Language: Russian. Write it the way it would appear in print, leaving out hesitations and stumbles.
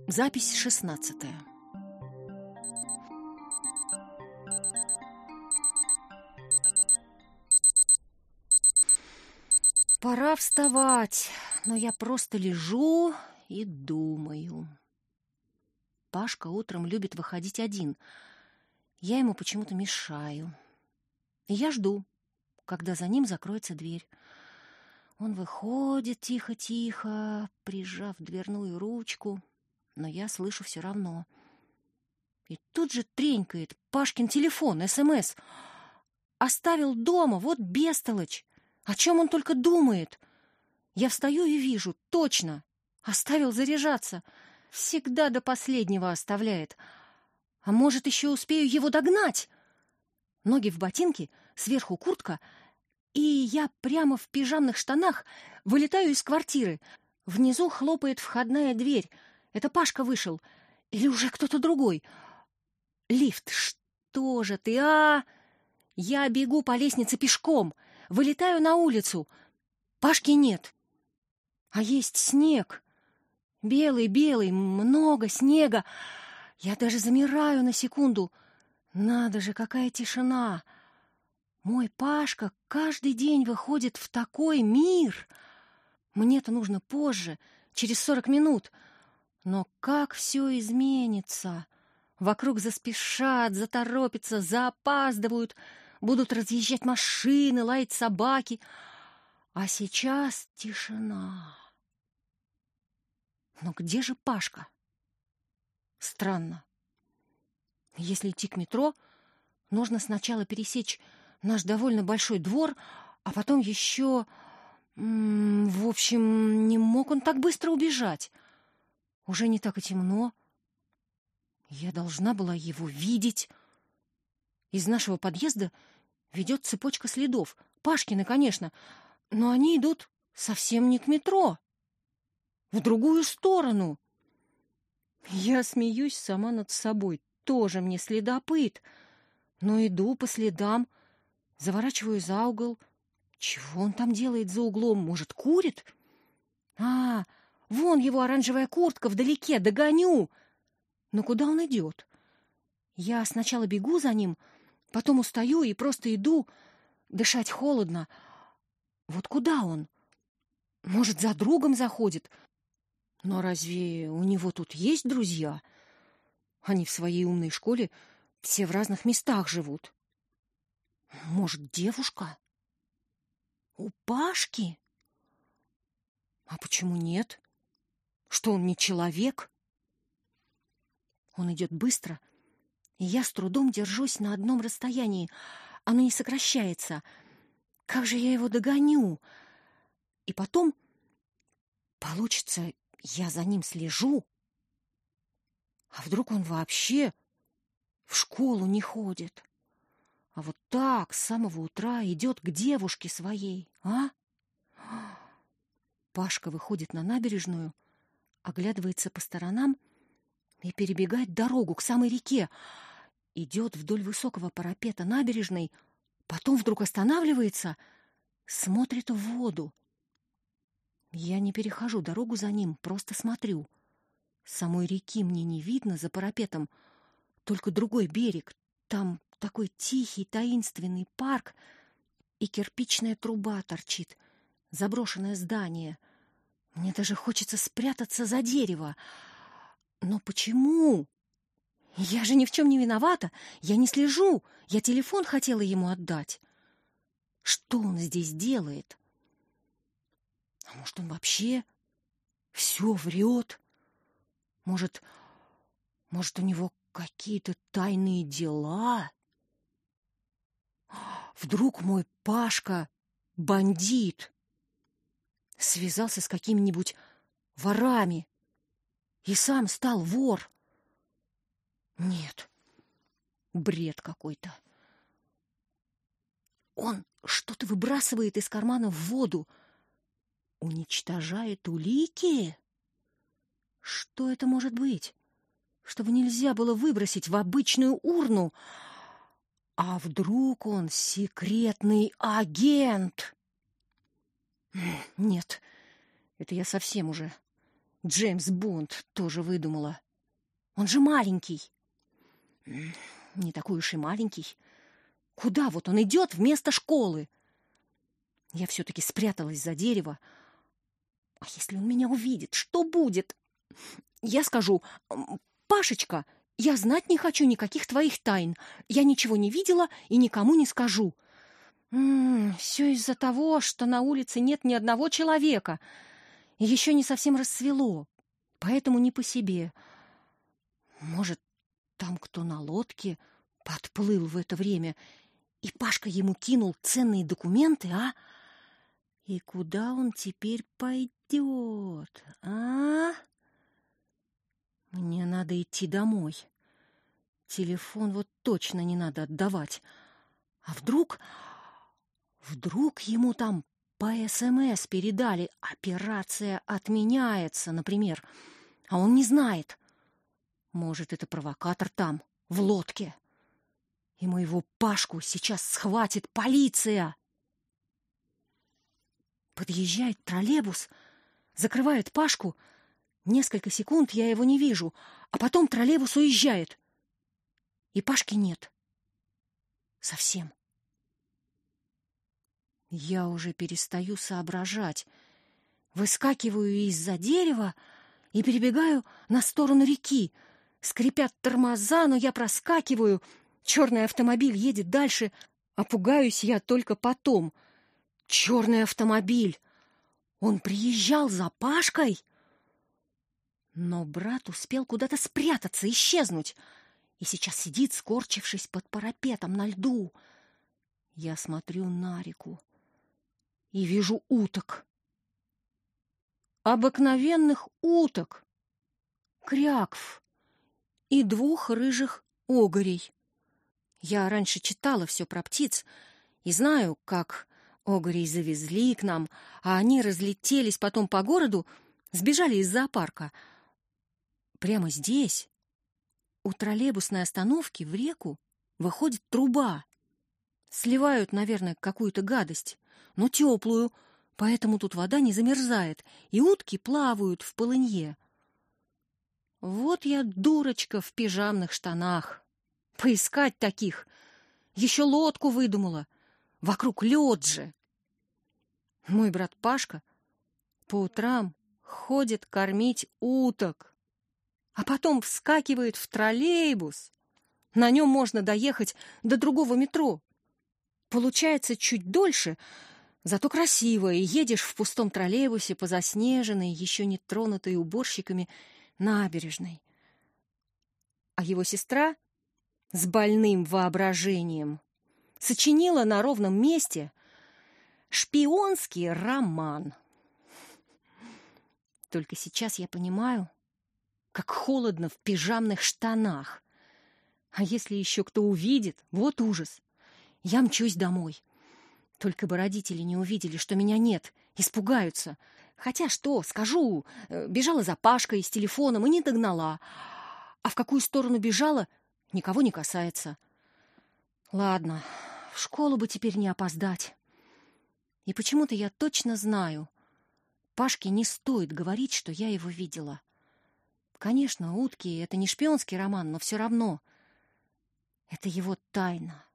Запись 16. Пора вставать, но я просто лежу и думаю. Пашка утром любит выходить один. Я ему почему-то мешаю. И я жду, когда за ним закроется дверь. Он выходит тихо-тихо, прижав дверную ручку, но я слышу все равно. И тут же тренькает Пашкин телефон, СМС. Оставил дома, вот бестолочь. О чем он только думает? Я встаю и вижу, точно. Оставил заряжаться. Всегда до последнего оставляет. А может, еще успею его догнать? Ноги в ботинке, сверху куртка, и я прямо в пижамных штанах вылетаю из квартиры. Внизу хлопает входная дверь. Это Пашка вышел. Или уже кто-то другой. Лифт, что же ты, а? Я бегу по лестнице пешком. Вылетаю на улицу. Пашки нет. А есть снег. Белый-белый, много снега. Я даже замираю на секунду. Надо же, какая тишина. Мой Пашка каждый день выходит в такой мир. Мне-то нужно позже, через 40 минут. Но как все изменится. Вокруг заспешат, заторопятся, заопаздывают. Будут разъезжать машины, лаять собаки. А сейчас тишина. Но где же Пашка? Странно. Если идти к метро, нужно сначала пересечь наш довольно большой двор, а потом еще... В общем, не мог он так быстро убежать. Уже не так и темно. Я должна была его видеть. Из нашего подъезда ведет цепочка следов. Пашкины, конечно, но они идут совсем не к метро. В другую сторону. Я смеюсь сама над собой. Тоже мне следопыт. Но иду по следам, заворачиваю за угол. Чего он там делает за углом? Может, курит? Вон его оранжевая куртка вдалеке. Догоню. Но куда он идет? Я сначала бегу за ним, потом устаю и просто иду. Дышать холодно. Вот куда он? Может, за другом заходит? Но разве у него тут есть друзья? Они в своей умной школе все в разных местах живут. Может, девушка? У Пашки? А почему нет? Что он не человек? Он идет быстро, и я с трудом держусь на одном расстоянии. Оно не сокращается. Как же я его догоню? И потом, получится, я за ним слежу. А вдруг он вообще в школу не ходит? А вот так с самого утра идет к девушке своей, а? Пашка выходит на набережную, оглядывается по сторонам и перебегает дорогу к самой реке. Идет вдоль высокого парапета набережной, потом вдруг останавливается, смотрит в воду. Я не перехожу дорогу за ним, просто смотрю. Самой реки мне не видно за парапетом, только другой берег. Там такой тихий, таинственный парк, и кирпичная труба торчит, заброшенное здание. Мне даже хочется спрятаться за дерево. Но почему? Я же ни в чем не виновата. Я не слежу. Я телефон хотела ему отдать. Что он здесь делает? А может, он вообще все врет? Может, у него какие-то тайные дела? Вдруг мой Пашка бандит? Связался с какими-нибудь ворами и сам стал вор? Нет, бред какой-то. Он что-то выбрасывает из кармана в воду, уничтожает улики? Что это может быть? Чтобы нельзя было выбросить в обычную урну. А вдруг он секретный агент? Нет, это я совсем уже Джеймс Бонд тоже выдумала. Он же маленький. Не такой уж и маленький. Куда вот он идет вместо школы? Я все-таки спряталась за дерево. А если он меня увидит, что будет? Я скажу: «Пашечка, я знать не хочу никаких твоих тайн. Я ничего не видела и никому не скажу». Все из-за того, что на улице нет ни одного человека. И еще не совсем рассвело, поэтому не по себе. Может, там кто на лодке подплыл в это время, и Пашка ему кинул ценные документы, а? И куда он теперь пойдет, а? Мне надо идти домой. Телефон вот точно не надо отдавать. А вдруг ему там по СМС передали: операция отменяется, например, а он не знает. Может, это провокатор там, в лодке. И моего Пашку сейчас схватит полиция. Подъезжает троллейбус, закрывает Пашку. Несколько секунд я его не вижу, а потом троллейбус уезжает. И Пашки нет. Совсем. Я уже перестаю соображать. Выскакиваю из-за дерева и перебегаю на сторону реки. Скрипят тормоза, но я проскакиваю. Черный автомобиль едет дальше, а пугаюсь я только потом. Черный автомобиль! Он приезжал за Пашкой? Но брат успел куда-то спрятаться, исчезнуть. И сейчас сидит, скорчившись под парапетом на льду. Я смотрю на реку и вижу уток. Обыкновенных уток. Крякв. И 2 рыжих огорей. Я раньше читала все про птиц и знаю, как огорей завезли к нам, а они разлетелись потом по городу, сбежали из зоопарка. Прямо здесь, у троллейбусной остановки, в реку выходит труба. Сливают, наверное, какую-то гадость, но теплую, поэтому тут вода не замерзает, и утки плавают в полынье. Вот я дурочка в пижамных штанах. Поискать таких. Еще лодку выдумала. Вокруг лед же. Мой брат Пашка по утрам ходит кормить уток, а потом вскакивает в троллейбус. На нем можно доехать до другого метро. Получается чуть дольше, зато красиво, и едешь в пустом троллейбусе по заснеженной, еще не тронутой уборщиками набережной. А его сестра с больным воображением сочинила на ровном месте шпионский роман. Только сейчас я понимаю, как холодно в пижамных штанах. А если еще кто увидит, вот ужас. Я мчусь домой. Только бы родители не увидели, что меня нет, испугаются. Хотя что, скажу, бежала за Пашкой с телефоном и не догнала. А в какую сторону бежала, никого не касается. Ладно, в школу бы теперь не опоздать. И почему-то я точно знаю, Пашке не стоит говорить, что я его видела. Конечно, утки — это не шпионский роман, но все равно. Это его тайна.